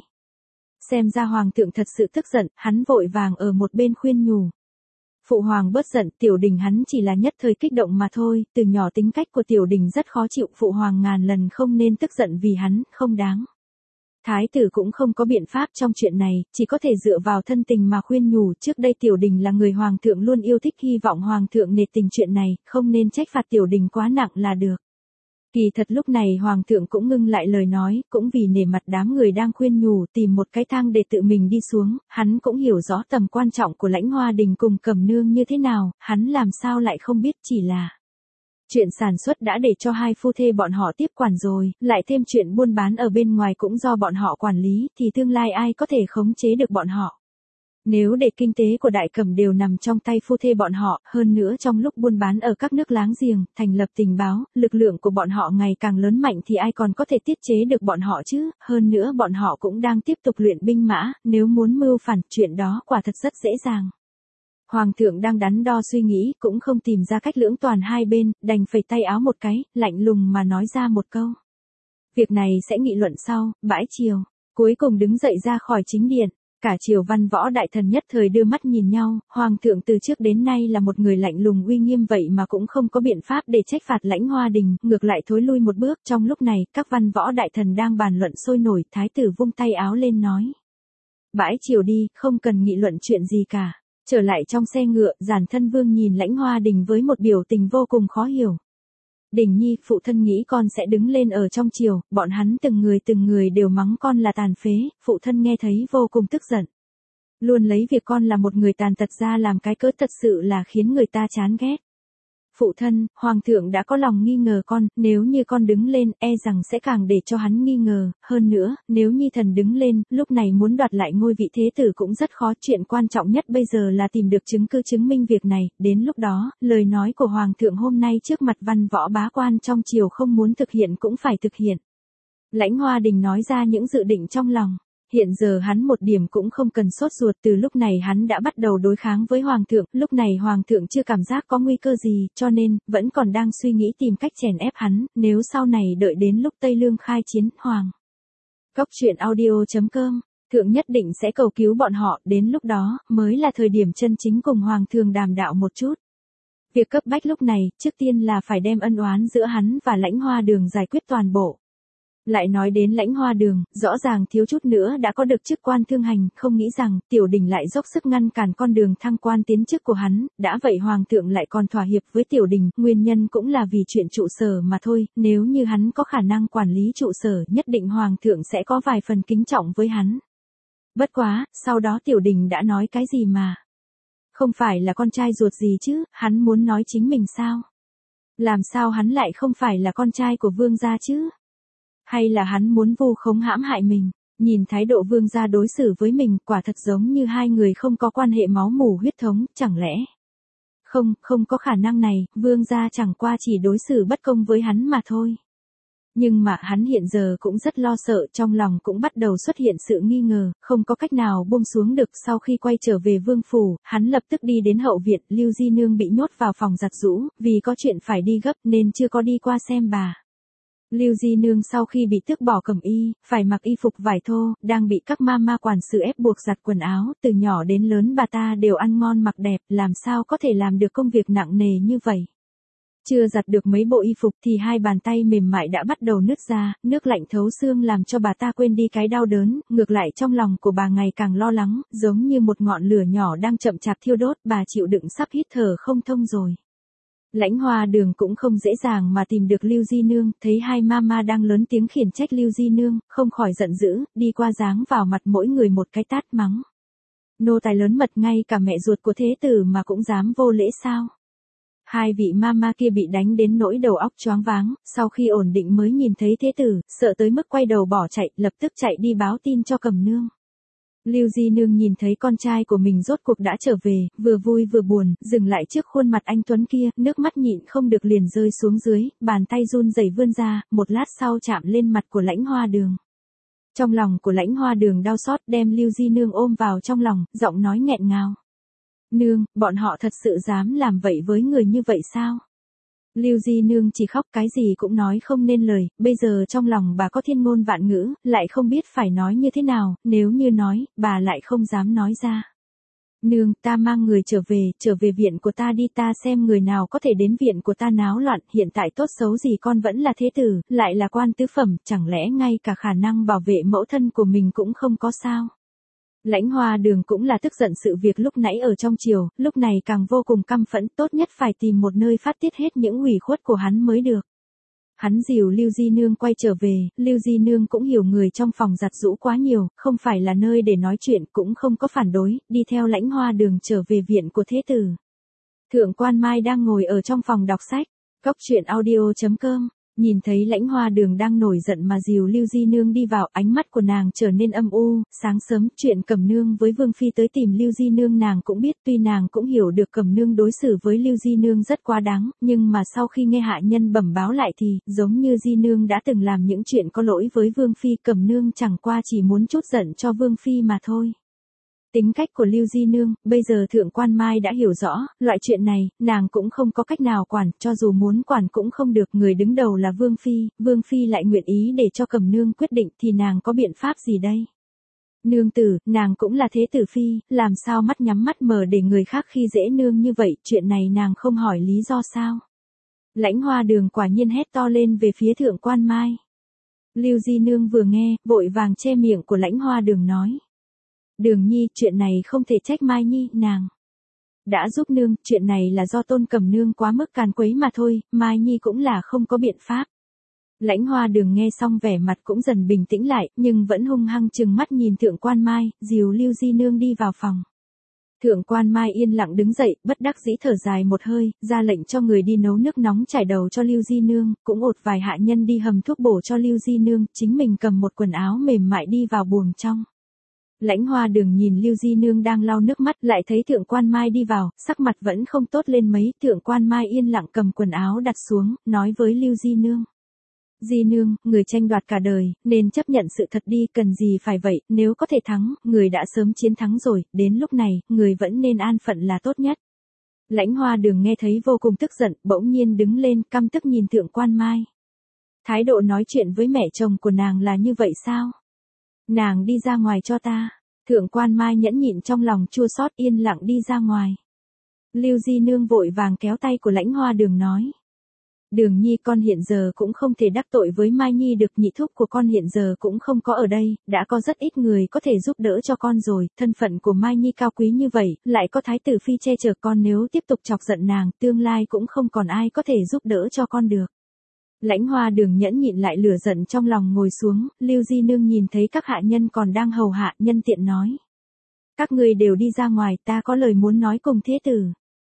Xem ra hoàng thượng thật sự tức giận, hắn vội vàng ở một bên khuyên nhủ. Phụ hoàng bớt giận, Tiểu Đình hắn chỉ là nhất thời kích động mà thôi, từ nhỏ tính cách của Tiểu Đình rất khó chịu, phụ hoàng ngàn lần không nên tức giận vì hắn, không đáng. Thái tử cũng không có biện pháp trong chuyện này, chỉ có thể dựa vào thân tình mà khuyên nhủ, trước đây Tiểu Đình là người hoàng thượng luôn yêu thích, hy vọng hoàng thượng nể tình chuyện này, không nên trách phạt Tiểu Đình quá nặng là được. Kỳ thật lúc này hoàng thượng cũng ngưng lại lời nói, cũng vì nể mặt đám người đang khuyên nhủ, tìm một cái thang để tự mình đi xuống, hắn cũng hiểu rõ tầm quan trọng của Lãnh Hoa Đình cùng Cẩm Nương như thế nào, hắn làm sao lại không biết, chỉ là chuyện sản xuất đã để cho hai phu thê bọn họ tiếp quản rồi, lại thêm chuyện buôn bán ở bên ngoài cũng do bọn họ quản lý, thì tương lai ai có thể khống chế được bọn họ. Nếu để kinh tế của Đại Cẩm đều nằm trong tay phu thê bọn họ, hơn nữa trong lúc buôn bán ở các nước láng giềng, thành lập tình báo, lực lượng của bọn họ ngày càng lớn mạnh thì ai còn có thể tiết chế được bọn họ chứ, hơn nữa bọn họ cũng đang tiếp tục luyện binh mã, nếu muốn mưu phản, chuyện đó quả thật rất dễ dàng. Hoàng thượng đang đắn đo suy nghĩ, cũng không tìm ra cách lưỡng toàn hai bên, đành phẩy tay áo một cái, lạnh lùng mà nói ra một câu. Việc này sẽ nghị luận sau, bãi triều. Cuối cùng đứng dậy ra khỏi chính điện. Cả triều văn võ đại thần nhất thời đưa mắt nhìn nhau, hoàng thượng từ trước đến nay là một người lạnh lùng uy nghiêm vậy mà cũng không có biện pháp để trách phạt Lãnh Hoa Đình, ngược lại thối lui một bước. Trong lúc này, các văn võ đại thần đang bàn luận sôi nổi, thái tử vung tay áo lên nói. Bãi triều đi, không cần nghị luận chuyện gì cả. Trở lại trong xe ngựa, Giản Thân Vương nhìn Lãnh Hoa Đình với một biểu tình vô cùng khó hiểu. Đình nhi, phụ thân nghĩ con sẽ đứng lên ở trong triều, bọn hắn từng người từng người đều mắng con là tàn phế, phụ thân nghe thấy vô cùng tức giận. Luôn lấy việc con là một người tàn tật ra làm cái cớ, thật sự là khiến người ta chán ghét. Phụ thân, hoàng thượng đã có lòng nghi ngờ con, nếu như con đứng lên, e rằng sẽ càng để cho hắn nghi ngờ, hơn nữa, nếu như thần đứng lên, lúc này muốn đoạt lại ngôi vị thế tử cũng rất khó, chuyện quan trọng nhất bây giờ là tìm được chứng cứ chứng minh việc này, đến lúc đó, lời nói của hoàng thượng hôm nay trước mặt văn võ bá quan trong triều không muốn thực hiện cũng phải thực hiện. Lãnh Hoa Đình nói ra những dự định trong lòng. Hiện giờ hắn một điểm cũng không cần sốt ruột, từ lúc này hắn đã bắt đầu đối kháng với hoàng thượng, lúc này hoàng thượng chưa cảm giác có nguy cơ gì, cho nên, vẫn còn đang suy nghĩ tìm cách chèn ép hắn, nếu sau này đợi đến lúc Tây Lương khai chiến, hoàng. Góc truyện audio chấm com, thượng nhất định sẽ cầu cứu bọn họ, đến lúc đó, mới là thời điểm chân chính cùng hoàng thượng đàm đạo một chút. Việc cấp bách lúc này, trước tiên là phải đem ân oán giữa hắn và Lãnh Hoa Đường giải quyết toàn bộ. Lại nói đến Lãnh Hoa Đường, rõ ràng thiếu chút nữa đã có được chức quan thương hành, không nghĩ rằng Tiểu Đình lại dốc sức ngăn cản con đường thăng quan tiến chức của hắn, đã vậy hoàng thượng lại còn thỏa hiệp với Tiểu Đình, nguyên nhân cũng là vì chuyện trụ sở mà thôi, nếu như hắn có khả năng quản lý trụ sở, nhất định hoàng thượng sẽ có vài phần kính trọng với hắn. Bất quá, sau đó Tiểu Đình đã nói cái gì mà Không phải là con trai ruột gì chứ, hắn muốn nói chính mình sao? Làm sao hắn lại không phải là con trai của vương gia chứ? Hay là hắn muốn vu khống hãm hại mình? Nhìn thái độ vương gia đối xử với mình, quả thật giống như hai người không có quan hệ máu mủ huyết thống, chẳng lẽ? Không, không có khả năng này, vương gia chẳng qua chỉ đối xử bất công với hắn mà thôi. Nhưng mà hắn hiện giờ cũng rất lo sợ, trong lòng cũng bắt đầu xuất hiện sự nghi ngờ, không có cách nào buông xuống được. Sau khi quay trở về vương phủ, hắn lập tức đi đến hậu viện, Lưu Di Nương bị nhốt vào phòng giặt giũ, vì có chuyện phải đi gấp nên chưa có đi qua xem bà. Lưu Di Nương sau khi bị tước bỏ cẩm y, phải mặc y phục vải thô, đang bị các ma ma quản sự ép buộc giặt quần áo, từ nhỏ đến lớn bà ta đều ăn ngon mặc đẹp, làm sao có thể làm được công việc nặng nề như vậy. Chưa giặt được mấy bộ y phục thì hai bàn tay mềm mại đã bắt đầu nứt ra, nước lạnh thấu xương làm cho bà ta quên đi cái đau đớn, ngược lại trong lòng của bà ngày càng lo lắng, giống như một ngọn lửa nhỏ đang chậm chạp thiêu đốt, bà chịu đựng sắp hít thở không thông rồi. Lãnh Hoa Đường cũng không dễ dàng mà tìm được Lưu Di Nương, thấy hai mama đang lớn tiếng khiển trách Lưu Di Nương, không khỏi giận dữ, đi qua giáng vào mặt mỗi người một cái tát mắng. Nô tài lớn mật, ngay cả mẹ ruột của thế tử mà cũng dám vô lễ sao? Hai vị mama kia bị đánh đến nỗi đầu óc choáng váng, sau khi ổn định mới nhìn thấy thế tử, sợ tới mức quay đầu bỏ chạy, lập tức chạy đi báo tin cho Cẩm Nương. Lưu Di Nương nhìn thấy con trai của mình rốt cuộc đã trở về, vừa vui vừa buồn, dừng lại trước khuôn mặt anh tuấn kia, nước mắt nhịn không được liền rơi xuống dưới, bàn tay run rẩy vươn ra, một lát sau chạm lên mặt của Lãnh Hoa Đường. Trong lòng của Lãnh Hoa Đường đau xót, đem Lưu Di Nương ôm vào trong lòng, giọng nói nghẹn ngào. Nương, bọn họ thật sự dám làm vậy với người như vậy sao? Lưu Di Nương chỉ khóc, cái gì cũng nói không nên lời, bây giờ trong lòng bà có thiên ngôn vạn ngữ, lại không biết phải nói như thế nào, nếu như nói, bà lại không dám nói ra. Nương, ta mang người trở về, trở về viện của ta đi, ta xem người nào có thể đến viện của ta náo loạn, hiện tại tốt xấu gì con vẫn là thế tử, lại là quan tứ phẩm, chẳng lẽ ngay cả khả năng bảo vệ mẫu thân của mình cũng không có sao? Lãnh Hoa Đường cũng là tức giận sự việc lúc nãy ở trong triều, lúc này càng vô cùng căm phẫn, tốt nhất phải tìm một nơi phát tiết hết những ủy khuất của hắn mới được. Hắn dìu Lưu Di Nương quay trở về, Lưu Di Nương cũng hiểu người trong phòng giặt giũ quá nhiều, không phải là nơi để nói chuyện, cũng không có phản đối, đi theo Lãnh Hoa Đường trở về viện của thế tử. Thượng quan Mai đang ngồi ở trong phòng đọc sách, Cốc truyện audio chấm com. Nhìn thấy Lãnh Hoa Đường đang nổi giận mà dìu Lưu Di Nương đi vào, ánh mắt của nàng trở nên âm u. Sáng sớm, chuyện Cẩm Nương với Vương Phi tới tìm Lưu Di Nương nàng cũng biết, tuy nàng cũng hiểu được Cẩm Nương đối xử với Lưu Di Nương rất quá đáng, nhưng mà sau khi nghe hạ nhân bẩm báo lại thì, giống như Di Nương đã từng làm những chuyện có lỗi với Vương Phi, Cẩm Nương chẳng qua chỉ muốn trút giận cho Vương Phi mà thôi. Tính cách của Lưu Di Nương, bây giờ Thượng quan Mai đã hiểu rõ, loại chuyện này, nàng cũng không có cách nào quản, cho dù muốn quản cũng không được, người đứng đầu là Vương Phi, Vương Phi lại nguyện ý để cho Cẩm Nương quyết định thì nàng có biện pháp gì đây? Nương tử, nàng cũng là thế tử Phi, làm sao mắt nhắm mắt mở để người khác khi dễ nương như vậy, chuyện này nàng không hỏi lý do sao? Lãnh Hoa Đường quả nhiên hét to lên về phía Thượng quan Mai. Lưu Di Nương vừa nghe, vội vàng che miệng của Lãnh Hoa Đường nói. Đường Nhi, chuyện này không thể trách Mai Nhi, nàng đã giúp nương, chuyện này là do Tôn Cẩm Nương quá mức càn quấy mà thôi, Mai Nhi cũng là không có biện pháp. Lãnh Hoa Đường nghe xong vẻ mặt cũng dần bình tĩnh lại, nhưng vẫn hung hăng trừng mắt nhìn Thượng quan Mai, dìu Lưu Di Nương đi vào phòng. Thượng quan Mai yên lặng đứng dậy, bất đắc dĩ thở dài một hơi, ra lệnh cho người đi nấu nước nóng chải đầu cho Lưu Di Nương, cũng ột vài hạ nhân đi hầm thuốc bổ cho Lưu Di Nương, chính mình cầm một quần áo mềm mại đi vào buồng trong. Lãnh Hoa Đường nhìn Lưu Di Nương đang lau nước mắt, lại thấy Thượng quan Mai đi vào, sắc mặt vẫn không tốt lên mấy, Thượng quan Mai yên lặng cầm quần áo đặt xuống, nói với Lưu Di Nương. Di Nương, người tranh đoạt cả đời, nên chấp nhận sự thật đi, cần gì phải vậy, nếu có thể thắng, người đã sớm chiến thắng rồi, đến lúc này, người vẫn nên an phận là tốt nhất. Lãnh Hoa Đường nghe thấy vô cùng tức giận, bỗng nhiên đứng lên, căm tức nhìn Thượng quan Mai. Thái độ nói chuyện với mẹ chồng của nàng là như vậy sao? Nàng đi ra ngoài cho ta. Thượng quan Mai nhẫn nhịn trong lòng chua xót, yên lặng đi ra ngoài. Lưu Di Nương vội vàng kéo tay của Lãnh Hoa Đường nói. Đường Nhi, con hiện giờ cũng không thể đắc tội với Mai Nhi được, nhị thúc của con hiện giờ cũng không có ở đây, đã có rất ít người có thể giúp đỡ cho con rồi, thân phận của Mai Nhi cao quý như vậy, lại có Thái tử Phi che chở con, nếu tiếp tục chọc giận nàng, tương lai cũng không còn ai có thể giúp đỡ cho con được. Lãnh Hoa Đường nhẫn nhịn lại lửa giận trong lòng ngồi xuống, Lưu Di Nương nhìn thấy các hạ nhân còn đang hầu hạ, nhân tiện nói. Các ngươi đều đi ra ngoài, ta có lời muốn nói cùng thế tử.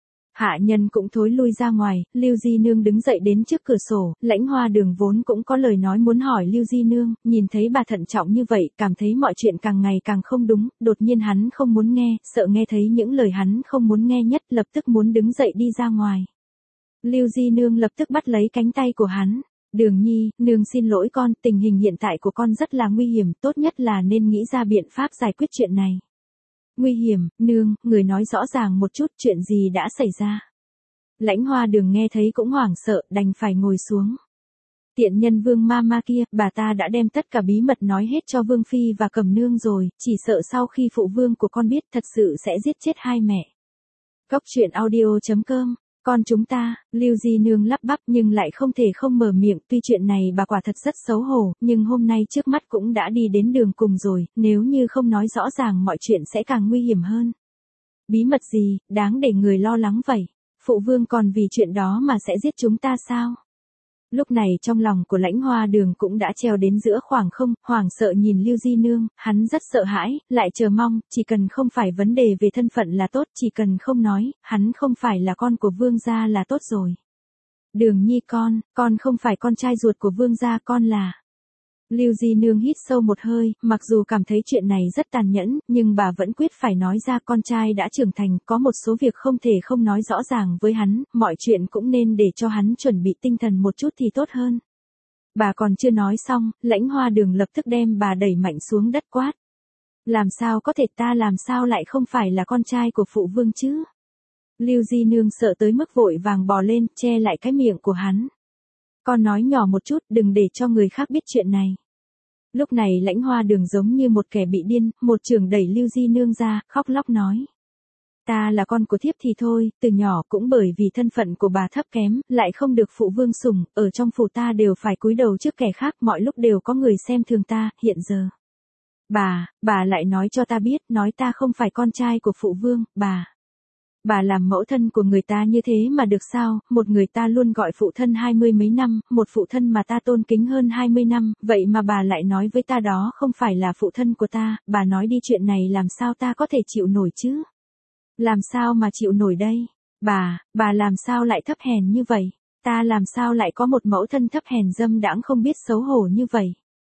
Hạ nhân cũng thối lui ra ngoài, Lưu Di Nương đứng dậy đến trước cửa sổ, Lãnh Hoa Đường vốn cũng có lời nói muốn hỏi Lưu Di Nương, nhìn thấy bà thận trọng như vậy, cảm thấy mọi chuyện càng ngày càng không đúng, đột nhiên hắn không muốn nghe, sợ nghe thấy những lời hắn không muốn nghe nhất, lập tức muốn đứng dậy đi ra ngoài. Lưu Di Nương lập tức bắt lấy cánh tay của hắn. Đường Nhi, nương xin lỗi con, tình hình hiện tại của con rất là nguy hiểm, tốt nhất là nên nghĩ ra biện pháp giải quyết chuyện này. Nguy hiểm, nương, người nói rõ ràng một chút chuyện gì đã xảy ra. Lãnh Hoa Đường nghe thấy cũng hoảng sợ, đành phải ngồi xuống. Tiện nhân Vương ma ma kia, bà ta đã đem tất cả bí mật nói hết cho Vương Phi và Cẩm Nương rồi, chỉ sợ sau khi phụ vương của con biết thật sự sẽ giết chết hai mẹ. Cốc truyện audio chấm com. Con chúng ta, Lưu Di Nương lắp bắp nhưng lại không thể không mở miệng, tuy chuyện này bà quả thật rất xấu hổ, nhưng hôm nay trước mắt cũng đã đi đến đường cùng rồi, nếu như không nói rõ ràng mọi chuyện sẽ càng nguy hiểm hơn. Bí mật gì, đáng để người lo lắng vậy? Phụ vương còn vì chuyện đó mà sẽ giết chúng ta sao? Lúc này trong lòng của Lãnh Hoa Đường cũng đã treo đến giữa khoảng không, hoảng sợ nhìn Lưu Di Nương, hắn rất sợ hãi, lại chờ mong, chỉ cần không phải vấn đề về thân phận là tốt, chỉ cần không nói, hắn không phải là con của vương gia là tốt rồi. Đường Nhi con, con không phải con trai ruột của vương gia, con là... Lưu Di Nương hít sâu một hơi, mặc dù cảm thấy chuyện này rất tàn nhẫn, nhưng bà vẫn quyết phải nói ra con trai đã trưởng thành, có một số việc không thể không nói rõ ràng với hắn, mọi chuyện cũng nên để cho hắn chuẩn bị tinh thần một chút thì tốt hơn. Bà còn chưa nói xong, Lãnh Hoa Đường lập tức đem bà đẩy mạnh xuống đất quát. Làm sao có thể, ta làm sao lại không phải là con trai của phụ vương chứ? Lưu Di Nương sợ tới mức vội vàng bò lên, che lại cái miệng của hắn. Con nói nhỏ một chút, đừng để cho người khác biết chuyện này. Lúc này Lãnh Hoa Đường giống như một kẻ bị điên, một chưởng đẩy Lưu Di Nương ra, khóc lóc nói. Ta là con của thiếp thì thôi, từ nhỏ cũng bởi vì thân phận của bà thấp kém, lại không được phụ vương sủng, ở trong phủ ta đều phải cúi đầu trước kẻ khác, mọi lúc đều có người xem thường ta, hiện giờ. Bà, bà lại nói cho ta biết, nói ta không phải con trai của phụ vương, bà. Bà làm mẫu thân của người ta như thế mà được sao, một người ta luôn gọi phụ thân hai mươi mấy năm, một phụ thân mà ta tôn kính hơn hai mươi năm, vậy mà bà lại nói với ta đó không phải là phụ thân của ta, bà nói đi chuyện này làm sao ta có thể chịu nổi chứ? Làm sao mà chịu nổi đây? Bà, bà làm sao lại thấp hèn như vậy? Ta làm sao lại có một mẫu thân thấp hèn dâm đãng không biết xấu hổ như vậy?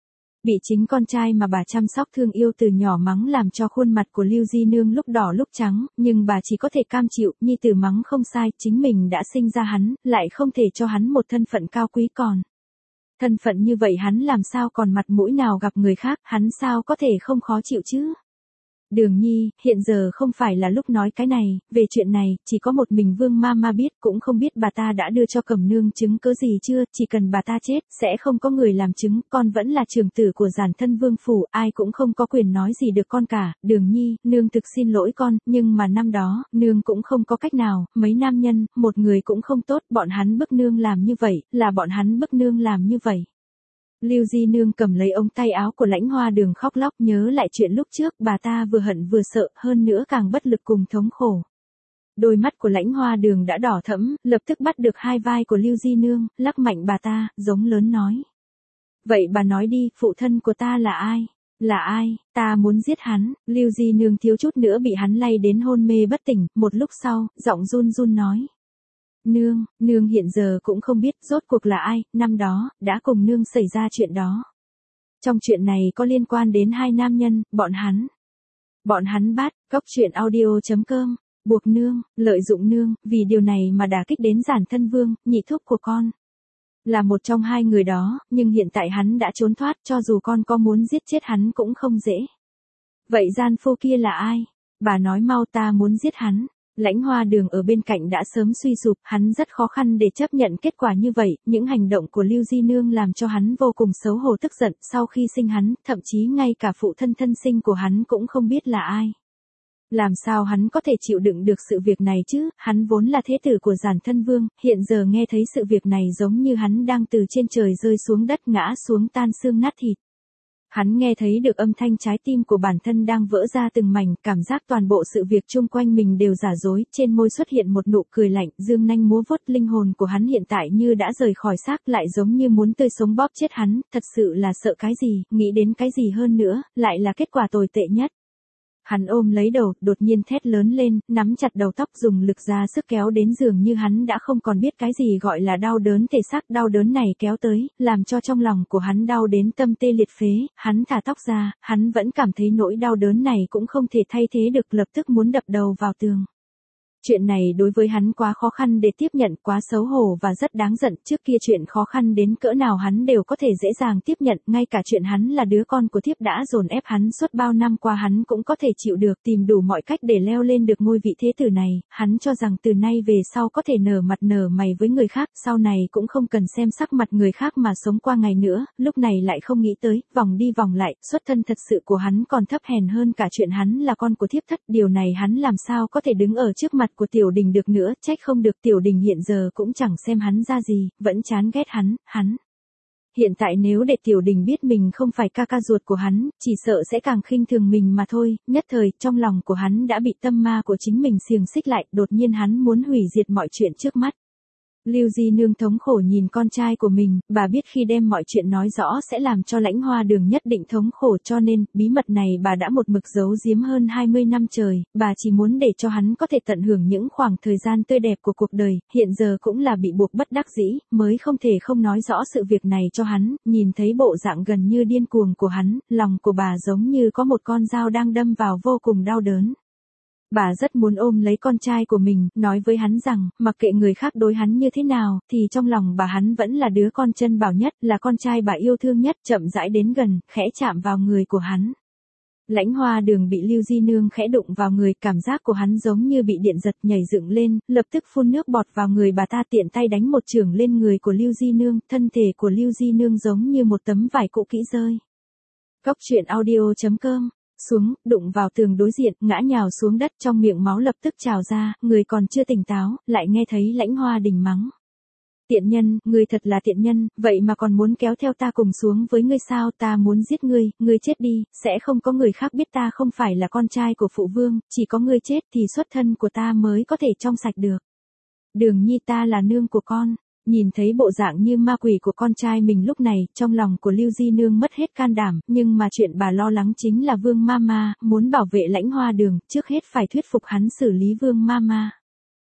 Bị chính con trai mà bà chăm sóc thương yêu từ nhỏ mắng làm cho khuôn mặt của Lưu Di Nương lúc đỏ lúc trắng, nhưng bà chỉ có thể cam chịu, nhi tử mắng không sai, chính mình đã sinh ra hắn, lại không thể cho hắn một thân phận cao quý còn. Thân phận như vậy hắn làm sao còn mặt mũi nào gặp người khác, hắn sao có thể không khó chịu chứ? Đường Nhi, hiện giờ không phải là lúc nói cái này, về chuyện này, chỉ có một mình Vương ma ma biết, cũng không biết bà ta đã đưa cho Cẩm Nương chứng cớ gì chưa, chỉ cần bà ta chết, sẽ không có người làm chứng, con vẫn là trưởng tử của giản thân Vương phủ, ai cũng không có quyền nói gì được con cả. Đường Nhi, nương thực xin lỗi con, nhưng mà năm đó, nương cũng không có cách nào, mấy nam nhân, một người cũng không tốt, bọn hắn bức nương làm như vậy, là bọn hắn bức nương làm như vậy. Lưu Di Nương cầm lấy ống tay áo của Lãnh Hoa Đường khóc lóc, nhớ lại chuyện lúc trước, bà ta vừa hận vừa sợ, hơn nữa càng bất lực cùng thống khổ. Đôi mắt của Lãnh Hoa Đường đã đỏ thẫm, lập tức bắt được hai vai của Lưu Di Nương, lắc mạnh bà ta, giống lớn nói. Vậy bà nói đi, phụ thân của ta là ai? Là ai? Ta muốn giết hắn. Lưu Di Nương thiếu chút nữa bị hắn lay đến hôn mê bất tỉnh, một lúc sau, giọng run run nói. Nương, nương hiện giờ cũng không biết rốt cuộc là ai, năm đó, đã cùng nương xảy ra chuyện đó. Trong chuyện này có liên quan đến hai nam nhân, bọn hắn. Bọn hắn bắt, cốc truyện audio chấm com, buộc nương, lợi dụng nương, vì điều này mà đả kích đến giản thân vương, nhị thúc của con. Là một trong hai người đó, nhưng hiện tại hắn đã trốn thoát, cho dù con có muốn giết chết hắn cũng không dễ. Vậy gian phu kia là ai? Bà nói mau, ta muốn giết hắn. Lãnh Hoa Đường ở bên cạnh đã sớm suy sụp, hắn rất khó khăn để chấp nhận kết quả như vậy, những hành động của Lưu Di Nương làm cho hắn vô cùng xấu hổ tức giận, sau khi sinh hắn, thậm chí ngay cả phụ thân thân sinh của hắn cũng không biết là ai. Làm sao hắn có thể chịu đựng được sự việc này chứ, hắn vốn là thế tử của giản thân vương, hiện giờ nghe thấy sự việc này giống như hắn đang từ trên trời rơi xuống đất ngã xuống tan xương nát thịt. Hắn nghe thấy được âm thanh trái tim của bản thân đang vỡ ra từng mảnh, cảm giác toàn bộ sự việc chung quanh mình đều giả dối, trên môi xuất hiện một nụ cười lạnh, dương nanh múa vuốt, linh hồn của hắn hiện tại như đã rời khỏi xác, lại giống như muốn tươi sống bóp chết hắn, thật sự là sợ cái gì, nghĩ đến cái gì hơn nữa, lại là kết quả tồi tệ nhất. Hắn ôm lấy đầu, đột nhiên thét lớn lên, nắm chặt đầu tóc dùng lực ra sức kéo đến giường như hắn đã không còn biết cái gì gọi là đau đớn thể xác. Đau đớn này kéo tới, làm cho trong lòng của hắn đau đến tâm tê liệt phế, hắn thả tóc ra, hắn vẫn cảm thấy nỗi đau đớn này cũng không thể thay thế được, lập tức muốn đập đầu vào tường. Chuyện này đối với hắn quá khó khăn để tiếp nhận, quá xấu hổ và rất đáng giận. Trước kia chuyện khó khăn đến cỡ nào hắn đều có thể dễ dàng tiếp nhận, ngay cả chuyện hắn là đứa con của thiếp đã dồn ép hắn suốt bao năm qua hắn cũng có thể chịu được, tìm đủ mọi cách để leo lên được ngôi vị thế tử này. Hắn cho rằng từ nay về sau có thể nở mặt nở mày với người khác, sau này cũng không cần xem sắc mặt người khác mà sống qua ngày nữa. Lúc này lại không nghĩ tới, vòng đi vòng lại, xuất thân thật sự của hắn còn thấp hèn hơn cả chuyện hắn là con của thiếp thất. Điều này hắn làm sao có thể đứng ở trước mặt của Tiểu Đình được nữa, trách không được Tiểu Đình hiện giờ cũng chẳng xem hắn ra gì, vẫn chán ghét hắn, hắn. Hiện tại nếu để Tiểu Đình biết mình không phải ca ca ruột của hắn, chỉ sợ sẽ càng khinh thường mình mà thôi. Nhất thời, trong lòng của hắn đã bị tâm ma của chính mình xiềng xích lại, đột nhiên hắn muốn hủy diệt mọi chuyện trước mắt. Lưu Di Nương thống khổ nhìn con trai của mình, bà biết khi đem mọi chuyện nói rõ sẽ làm cho Lãnh Hoa Đường nhất định thống khổ, cho nên, bí mật này bà đã một mực giấu giếm hơn hai mươi năm trời, bà chỉ muốn để cho hắn có thể tận hưởng những khoảng thời gian tươi đẹp của cuộc đời, hiện giờ cũng là bị buộc bất đắc dĩ, mới không thể không nói rõ sự việc này cho hắn. Nhìn thấy bộ dạng gần như điên cuồng của hắn, lòng của bà giống như có một con dao đang đâm vào, vô cùng đau đớn. Bà rất muốn ôm lấy con trai của mình, nói với hắn rằng, mặc kệ người khác đối hắn như thế nào, thì trong lòng bà hắn vẫn là đứa con chân bảo nhất, là con trai bà yêu thương nhất. Chậm rãi đến gần, khẽ chạm vào người của hắn. Lãnh Hoa Đường bị Lưu Di Nương khẽ đụng vào người, cảm giác của hắn giống như bị điện giật, nhảy dựng lên, lập tức phun nước bọt vào người bà ta, tiện tay đánh một chưởng lên người của Lưu Di Nương, thân thể của Lưu Di Nương giống như một tấm vải cũ kỹ rơi. Góc truyện audio chấm com xuống, đụng vào tường đối diện, ngã nhào xuống đất, trong miệng máu lập tức trào ra, người còn chưa tỉnh táo, lại nghe thấy Lãnh Hoa Đình mắng. Tiện nhân, ngươi thật là tiện nhân, vậy mà còn muốn kéo theo ta cùng xuống với ngươi sao? Ta muốn giết ngươi, ngươi chết đi, sẽ không có người khác biết ta không phải là con trai của phụ vương, chỉ có ngươi chết thì xuất thân của ta mới có thể trong sạch được. Đường Nhi, ta là nương của con. Nhìn thấy bộ dạng như ma quỷ của con trai mình lúc này, trong lòng của Lưu Di Nương mất hết can đảm, nhưng mà chuyện bà lo lắng chính là Vương Mama, muốn bảo vệ Lãnh Hoa Đường, trước hết phải thuyết phục hắn xử lý Vương Mama.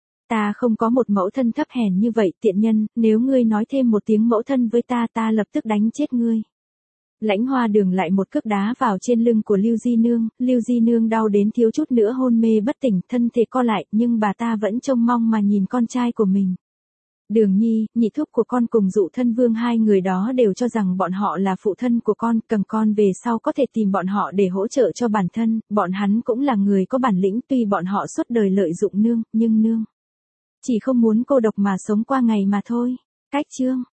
Ta không có một mẫu thân thấp hèn như vậy, tiện nhân, nếu ngươi nói thêm một tiếng mẫu thân với ta, ta lập tức đánh chết ngươi. Lãnh Hoa Đường lại một cước đá vào trên lưng của Lưu Di Nương, Lưu Di Nương đau đến thiếu chút nữa hôn mê bất tỉnh, thân thể co lại, nhưng bà ta vẫn trông mong mà nhìn con trai của mình. Đường Nhi, nhị thúc của con cùng Dụ Thân Vương, hai người đó đều cho rằng bọn họ là phụ thân của con, cầm con về sau có thể tìm bọn họ để hỗ trợ cho bản thân, bọn hắn cũng là người có bản lĩnh, tuy bọn họ suốt đời lợi dụng nương, nhưng nương chỉ không muốn cô độc mà sống qua ngày mà thôi. Cách chương